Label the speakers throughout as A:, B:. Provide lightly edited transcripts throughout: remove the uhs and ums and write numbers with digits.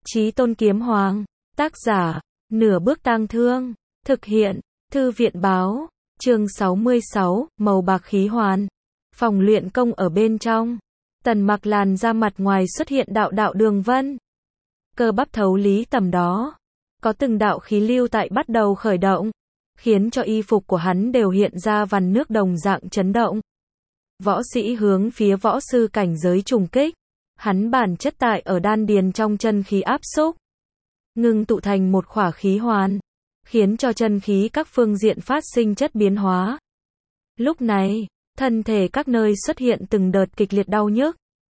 A: Chí Tôn Kiếm Hoàng. Tác giả, Nửa Bước Tang Thương. Thực hiện, Thư viện Báo. Chương 66, màu bạc khí hoàn. Phòng luyện công ở bên trong. Tần Mặc làn ra mặt ngoài xuất hiện đạo đạo đường vân. Cơ bắp thấu lý tầm đó. Có từng đạo khí lưu tại bắt đầu khởi động, khiến cho y phục của hắn đều hiện ra vằn nước đồng dạng chấn động. Võ sĩ hướng phía võ sư cảnh giới trùng kích. Hắn bản chất tại ở đan điền trong chân khí áp xúc, ngưng tụ thành một khỏa khí hoàn, khiến cho chân khí các phương diện phát sinh chất biến hóa. Lúc này, thân thể các nơi xuất hiện từng đợt kịch liệt đau nhức.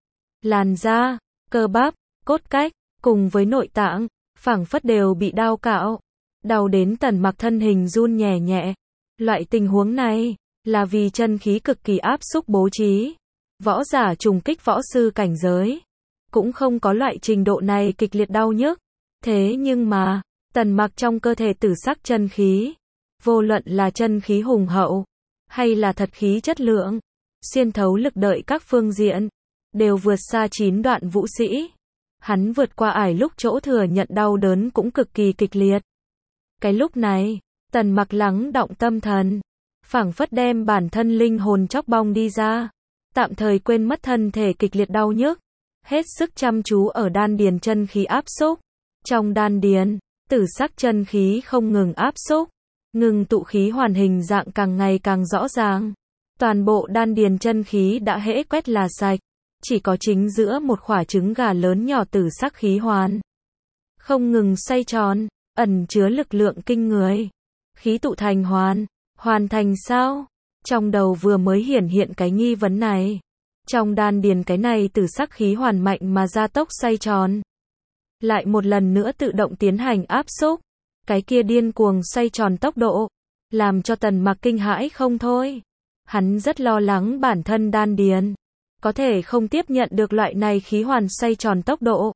A: Làn da, cơ bắp, cốt cách, cùng với nội tạng, phảng phất đều bị đao cạo. Đau đến Tần Mặc thân hình run nhẹ nhẹ. Loại tình huống này, là vì chân khí cực kỳ áp xúc bố trí. Võ giả trùng kích võ sư cảnh giới, cũng không có loại trình độ này kịch liệt đau nhức. Thế nhưng mà, Tần Mặc trong cơ thể tử sắc chân khí, vô luận là chân khí hùng hậu, hay là thật khí chất lượng, xuyên thấu lực đợi các phương diện, đều vượt xa 9 đoạn vũ sĩ. Hắn vượt qua ải lúc chỗ thừa nhận đau đớn cũng cực kỳ kịch liệt. Cái lúc này, Tần Mặc lắng động tâm thần, phảng phất đem bản thân linh hồn chóc bong đi ra, tạm thời quên mất thân thể kịch liệt đau nhức, hết sức chăm chú ở đan điền chân khí áp xúc. Trong đan điền, tử sắc chân khí không ngừng áp xúc, ngừng tụ khí hoàn hình dạng càng ngày càng rõ ràng. Toàn bộ đan điền chân khí đã hễ quét là sạch, chỉ có chính giữa một quả trứng gà lớn nhỏ tử sắc khí hoàn, không ngừng xoay tròn, ẩn chứa lực lượng kinh người. Khí tụ thành hoàn, hoàn thành sao? Trong đầu vừa mới hiện cái nghi vấn này. Trong đan điền cái này tử sắc khí hoàn mạnh mà gia tốc xoay tròn, lại một lần nữa tự động tiến hành áp xúc. Cái kia điên cuồng xoay tròn tốc độ, làm cho Tần Mặc kinh hãi không thôi. Hắn rất lo lắng bản thân đan điền có thể không tiếp nhận được loại này khí hoàn xoay tròn tốc độ.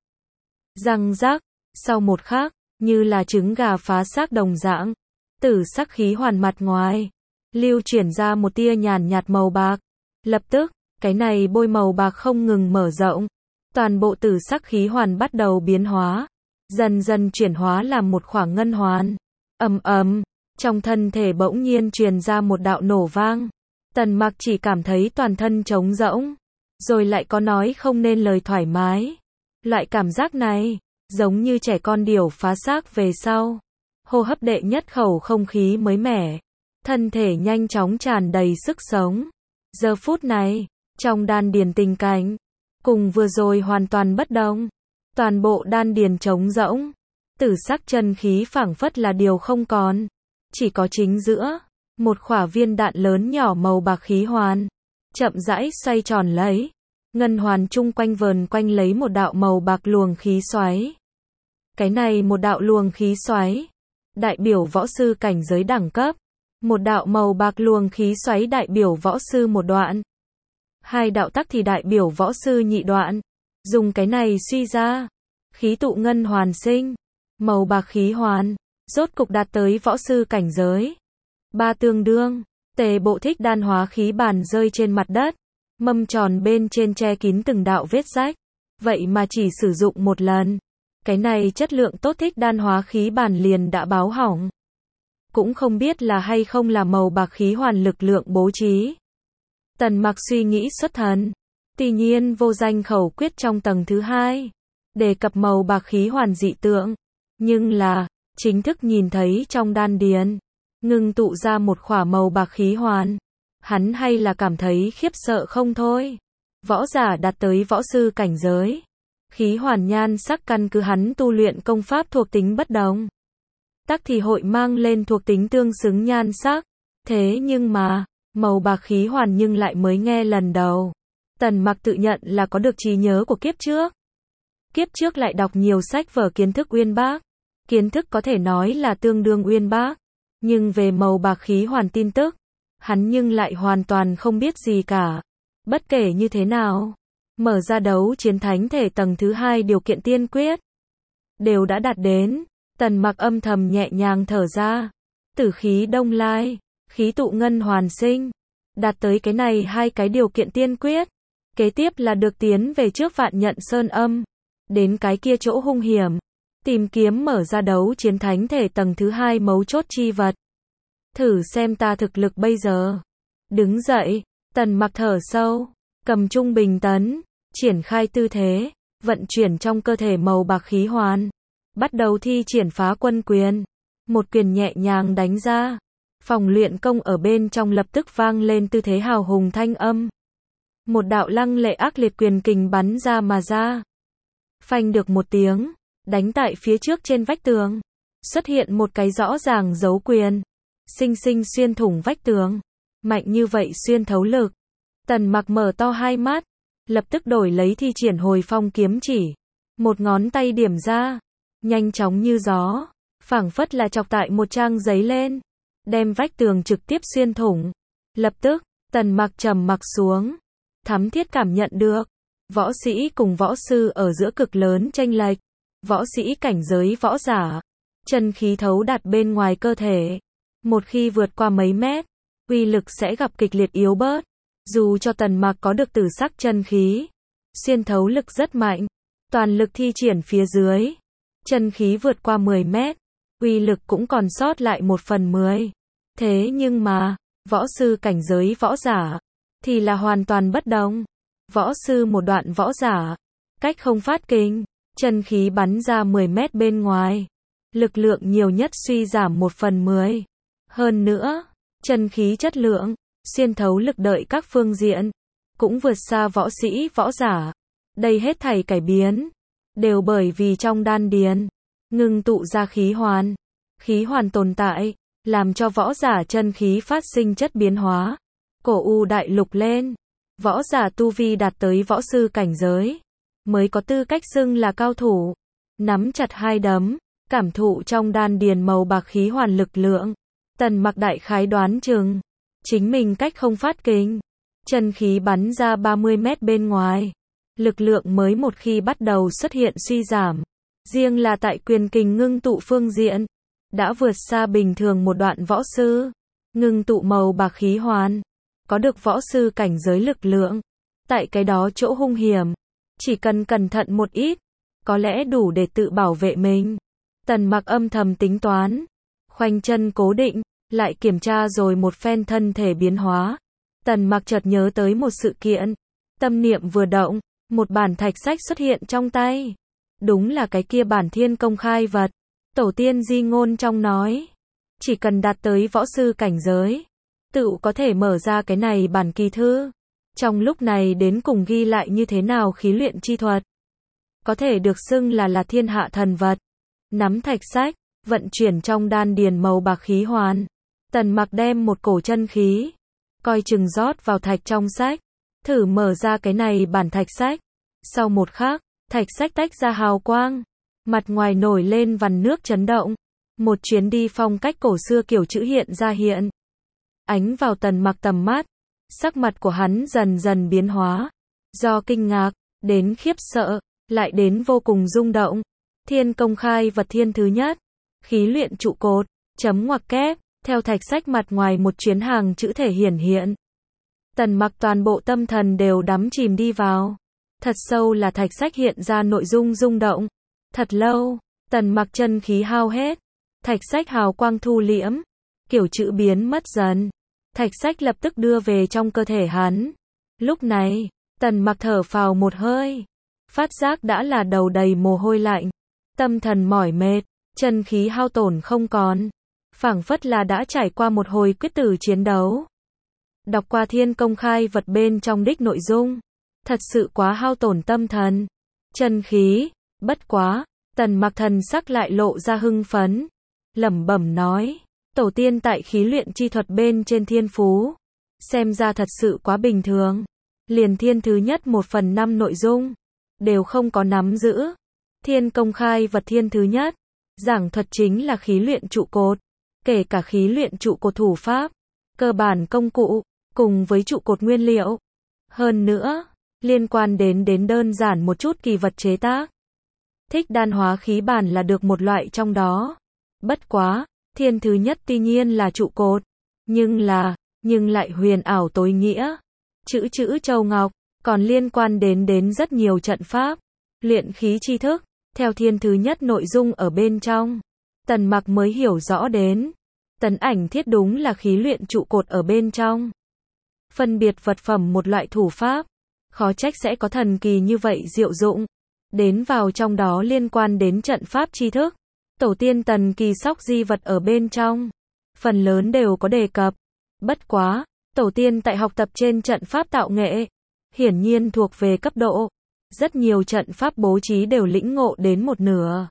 A: Răng rác, sau một khắc, như là trứng gà phá xác đồng dạng, tử sắc khí hoàn mặt ngoài lưu chuyển ra một tia nhàn nhạt màu bạc. Lập tức, cái này bôi màu bạc không ngừng mở rộng, toàn bộ tử sắc khí hoàn bắt đầu biến hóa, dần dần chuyển hóa làm một khoảng ngân hoàn. Ầm ầm, trong thân thể bỗng nhiên truyền ra một đạo nổ vang. Tần Mặc chỉ cảm thấy toàn thân trống rỗng, rồi lại có nói không nên lời thoải mái. Loại cảm giác này, giống như trẻ con điểu phá xác về sau, hô hấp đệ nhất khẩu không khí mới mẻ, thân thể nhanh chóng tràn đầy sức sống. Giờ phút này, trong đan điền tình cảnh, cùng vừa rồi hoàn toàn bất đồng. Toàn bộ đan điền trống rỗng, tử sắc chân khí phảng phất là điều không còn. Chỉ có chính giữa, một khỏa viên đạn lớn nhỏ màu bạc khí hoàn, chậm rãi xoay tròn lấy. Ngân hoàn chung quanh vờn quanh lấy một đạo màu bạc luồng khí xoáy. Cái này một đạo luồng khí xoáy, đại biểu võ sư cảnh giới đẳng cấp. Một đạo màu bạc luồng khí xoáy đại biểu võ sư một đoạn. Hai đạo tắc thì đại biểu võ sư nhị đoạn. Dùng cái này suy ra, khí tụ ngân hoàn sinh, màu bạc khí hoàn, rốt cục đạt tới võ sư cảnh giới. Ba tương đương, tề bộ thích đan hóa khí bàn rơi trên mặt đất, mâm tròn bên trên che kín từng đạo vết rách. Vậy mà chỉ sử dụng một lần, cái này chất lượng tốt thích đan hóa khí bàn liền đã báo hỏng. Cũng không biết là hay không là màu bạc khí hoàn lực lượng bố trí. Tần Mặc suy nghĩ xuất thần. Tuy nhiên vô danh khẩu quyết trong tầng thứ 2 đề cập màu bạc khí hoàn dị tượng, nhưng là chính thức nhìn thấy trong đan điền ngưng tụ ra một khỏa màu bạc khí hoàn, hắn hay là cảm thấy khiếp sợ không thôi. Võ giả đạt tới võ sư cảnh giới, khí hoàn nhan sắc căn cứ hắn tu luyện công pháp thuộc tính bất đồng, tắc thì hội mang lên thuộc tính tương xứng nhan sắc. Thế nhưng mà, màu bạc khí hoàn nhưng lại mới nghe lần đầu. Tần Mặc tự nhận là có được trí nhớ của kiếp trước. Kiếp trước lại đọc nhiều sách vở kiến thức uyên bác. Kiến thức có thể nói là tương đương uyên bác. Nhưng về màu bạc khí hoàn tin tức, hắn nhưng lại hoàn toàn không biết gì cả. Bất kể như thế nào, mở ra đấu chiến thánh thể tầng thứ 2 điều kiện tiên quyết đều đã đạt đến. Tần Mặc âm thầm nhẹ nhàng thở ra. Tử khí đông lai, khí tụ ngân hoàn sinh, đạt tới cái này hai cái điều kiện tiên quyết. Kế tiếp là được tiến về trước Vạn Nhận Sơn Âm, đến cái kia chỗ hung hiểm, Tìm kiếm mở ra đấu chiến thánh thể tầng thứ 2 mấu chốt chi vật. Thử xem ta thực lực bây giờ. Đứng dậy, Tần Mặc thở sâu, cầm trung bình tấn, triển khai tư thế, vận chuyển trong cơ thể màu bạc khí hoàn. Bắt đầu thi triển phá quân quyền. Một quyền nhẹ nhàng đánh ra. Phòng luyện công ở bên trong lập tức vang lên tư thế hào hùng thanh âm. Một đạo lăng lệ ác liệt quyền kình bắn ra mà ra. Phanh được một tiếng, đánh tại phía trước trên vách tường. Xuất hiện một cái rõ ràng dấu quyền. Xinh xinh xuyên thủng vách tường. Mạnh như vậy xuyên thấu lực. Tần Mặc mở to hai mắt. Lập tức đổi lấy thi triển hồi phong kiếm chỉ. Một ngón tay điểm ra. Nhanh chóng như gió. Phảng phất là chọc tại một trang giấy lên. Đem vách tường trực tiếp xuyên thủng. Lập tức, Tần Mặc trầm mặc xuống. Thắm thiết cảm nhận được. Võ sĩ cùng võ sư ở giữa cực lớn chênh lệch. Võ sĩ cảnh giới võ giả. Chân khí thấu đạt bên ngoài cơ thể. Một khi vượt qua mấy mét, uy lực sẽ gặp kịch liệt yếu bớt. Dù cho Tần Mặc có được tử sắc chân khí, xuyên thấu lực rất mạnh. Toàn lực thi triển phía dưới. Chân khí vượt qua 10 mét. Uy lực cũng còn sót lại 1/10. Thế nhưng mà, võ sư cảnh giới võ giả, thì là hoàn toàn bất đồng. Võ sư một đoạn võ giả, cách không phát kinh, chân khí bắn ra 10 mét bên ngoài. Lực lượng nhiều nhất suy giảm 1/10. Hơn nữa, chân khí chất lượng, xuyên thấu lực đợi các phương diện, cũng vượt xa võ sĩ võ giả. Đây hết thảy cải biến, đều bởi vì trong đan điền, ngưng tụ ra khí hoàn. Khí hoàn tồn tại, làm cho võ giả chân khí phát sinh chất biến hóa. Cổ U đại lục lên, võ giả tu vi đạt tới võ sư cảnh giới, mới có tư cách xưng là cao thủ. Nắm chặt hai đấm, cảm thụ trong đan điền màu bạc khí hoàn lực lượng. Tần Mặc đại khái đoán chừng, chính mình cách không phát kinh, chân khí bắn ra 30 mét bên ngoài. Lực lượng mới một khi bắt đầu xuất hiện suy giảm, riêng là tại quyền kình ngưng tụ phương diện, đã vượt xa bình thường một đoạn võ sư. Ngưng tụ màu bạc khí hoàn, có được võ sư cảnh giới lực lượng, tại cái đó chỗ hung hiểm, chỉ cần cẩn thận một ít, có lẽ đủ để tự bảo vệ mình. Tần Mặc âm thầm tính toán, khoanh chân cố định, lại kiểm tra rồi một phen thân thể biến hóa. Tần Mặc chợt nhớ tới một sự kiện, tâm niệm vừa động, một bản thạch sách xuất hiện trong tay. Đúng là cái kia bản thiên công khai vật. Tổ tiên di ngôn trong nói, chỉ cần đạt tới võ sư cảnh giới, tự có thể mở ra cái này bản kỳ thư. Trong lúc này đến cùng ghi lại như thế nào khí luyện chi thuật, có thể được xưng là thiên hạ thần vật. Nắm thạch sách, vận chuyển trong đan điền màu bạc khí hoàn. Tần Mặc đem một cổ chân khí, coi chừng rót vào thạch trong sách, thử mở ra cái này bản thạch sách. Sau một khắc, thạch sách tách ra hào quang. Mặt ngoài nổi lên vằn nước chấn động. Một chuyến đi phong cách cổ xưa kiểu chữ hiện ra hiện. Ánh vào Tần Mặc tầm mắt. Sắc mặt của hắn dần dần biến hóa. Do kinh ngạc, đến khiếp sợ, lại đến vô cùng rung động. Thiên công khai vật thiên thứ nhất. Khí luyện trụ cột, chấm ngoặc kép, theo thạch sách mặt ngoài một chuyến hàng chữ thể hiển hiện. Tần Mặc toàn bộ tâm thần đều đắm chìm đi vào. Thật sâu là thạch sách hiện ra nội dung rung động. Thật lâu, Tần Mặc chân khí hao hết. Thạch sách hào quang thu liễm. Kiểu chữ biến mất dần. Thạch sách lập tức đưa về trong cơ thể hắn. Lúc này, Tần Mặc thở phào một hơi. Phát giác đã là đầu đầy mồ hôi lạnh. Tâm thần mỏi mệt, chân khí hao tổn không còn. Phảng phất là đã trải qua một hồi quyết tử chiến đấu. Đọc qua thiên công khai vật bên trong đích nội dung. Thật sự quá hao tổn tâm thần. Chân khí. Bất quá, Tần Mặc thần sắc lại lộ ra hưng phấn. Lẩm bẩm nói, tổ tiên tại khí luyện chi thuật bên trên thiên phú. Xem ra thật sự quá bình thường. Liền thiên thứ nhất 1/5 nội dung, đều không có nắm giữ. Thiên công khai vật thiên thứ nhất, giảng thuật chính là khí luyện trụ cột. Kể cả khí luyện trụ cột thủ pháp, cơ bản công cụ, cùng với trụ cột nguyên liệu. Hơn nữa, liên quan đến đơn giản một chút kỳ vật chế tác. Thích đan hóa khí bản là được một loại trong đó. Bất quá, thiên thứ nhất tuy nhiên là trụ cột, nhưng lại huyền ảo tối nghĩa. Chữ châu ngọc, còn liên quan đến rất nhiều trận pháp, luyện khí tri thức, Theo thiên thứ nhất nội dung ở bên trong, Tần Mặc mới hiểu rõ đến, tấn ảnh thiết đúng là khí luyện trụ cột ở bên trong. Phân biệt vật phẩm một loại thủ pháp, khó trách sẽ có thần kỳ như vậy diệu dụng. Đến vào trong đó liên quan đến trận pháp tri thức, tổ tiên Tần kỳ sóc di vật ở bên trong, phần lớn đều có đề cập. Bất quá, tổ tiên tại học tập trên trận pháp tạo nghệ, hiển nhiên thuộc về cấp độ. Rất nhiều trận pháp bố trí đều lĩnh ngộ đến một nửa.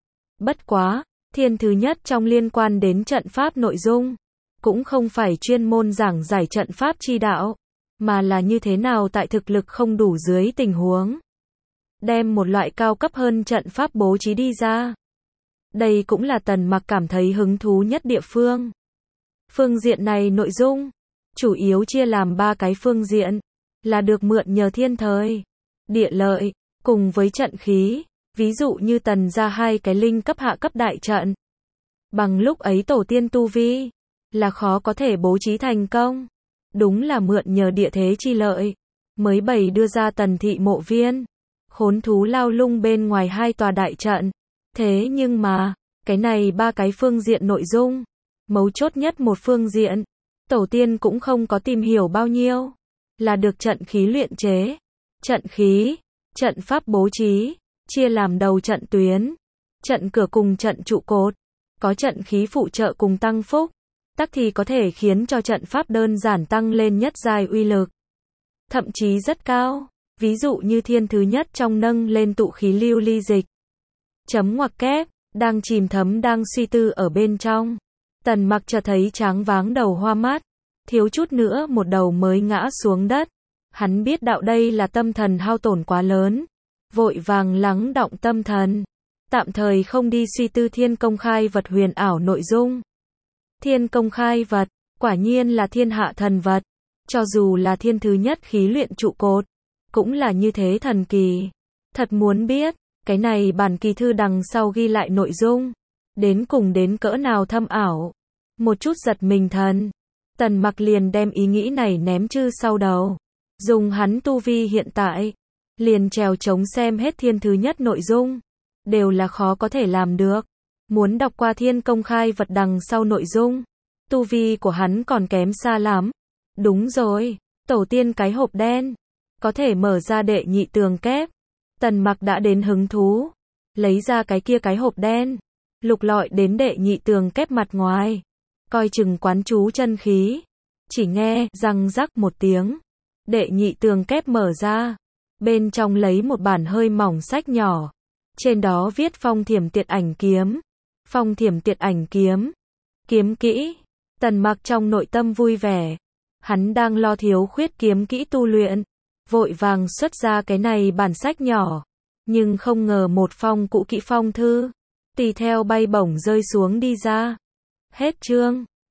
A: Bất quá, thiên thứ nhất trong liên quan đến trận pháp nội dung, cũng không phải chuyên môn giảng giải trận pháp chi đạo, mà là như thế nào tại thực lực không đủ dưới tình huống, đem một loại cao cấp hơn trận pháp bố trí đi ra. Đây cũng là Tần Mặc cảm thấy hứng thú nhất địa phương. Phương diện này nội dung, chủ yếu chia làm 3 cái phương diện, là được mượn nhờ thiên thời, địa lợi, cùng với trận khí. Ví dụ như Tần ra 2 cái linh cấp hạ cấp đại trận. Bằng lúc ấy tổ tiên tu vi, là khó có thể bố trí thành công. Đúng là mượn nhờ địa thế chi lợi, mới bày đưa ra Tần thị mộ viên, khốn thú lao lung bên ngoài 2 tòa đại trận. Thế nhưng mà, cái này 3 cái phương diện nội dung, mấu chốt nhất một phương diện, tổ tiên cũng không có tìm hiểu bao nhiêu, là được trận khí luyện chế. Trận khí, trận pháp bố trí, chia làm đầu trận tuyến, trận cửa cùng trận trụ cột, có trận khí phụ trợ cùng tăng phúc, tắc thì có thể khiến cho trận pháp đơn giản tăng lên nhất giai uy lực, thậm chí rất cao. Ví dụ như thiên thứ nhất trong nâng lên tụ khí lưu ly dịch. Chấm ngoặc kép, đang chìm thấm đang suy tư ở bên trong. Tần Mặc chợt thấy tráng váng đầu hoa mắt, thiếu chút nữa một đầu mới ngã xuống đất. Hắn biết đạo đây là tâm thần hao tổn quá lớn, vội vàng lắng đọng tâm thần, tạm thời không đi suy tư thiên công khai vật huyền ảo nội dung. Thiên công khai vật, quả nhiên là thiên hạ thần vật, cho dù là thiên thứ nhất khí luyện trụ cột, cũng là như thế thần kỳ. Thật muốn biết, cái này bản kỳ thư đằng sau ghi lại nội dung, đến cùng đến cỡ nào thâm ảo. Một chút giật mình thần, Tần Mặc liền đem ý nghĩ này ném chư sau đầu. Dùng hắn tu vi hiện tại, liền trèo trống xem hết thiên thứ nhất nội dung, đều là khó có thể làm được. Muốn đọc qua thiên công khai vật đằng sau nội dung, tu vi của hắn còn kém xa lắm. Đúng rồi, tổ tiên cái hộp đen, có thể mở ra đệ nhị tường kép. Tần Mặc đã đến hứng thú, lấy ra cái kia cái hộp đen, lục lọi đến đệ nhị tường kép mặt ngoài, coi chừng quán chú chân khí. Chỉ nghe răng rắc một tiếng, đệ nhị tường kép mở ra, bên trong lấy một bản hơi mỏng sách nhỏ, trên đó viết Phong Thiểm Tiệt Ảnh Kiếm. Phong Thiểm Tiệt Ảnh Kiếm, kiếm kỹ. Tần Mặc trong nội tâm vui vẻ, hắn đang lo thiếu khuyết kiếm kỹ tu luyện, vội vàng xuất ra cái này bản sách nhỏ, nhưng không ngờ một phong cũ kỹ phong thư, tùy theo bay bổng rơi xuống đi ra. Hết chương.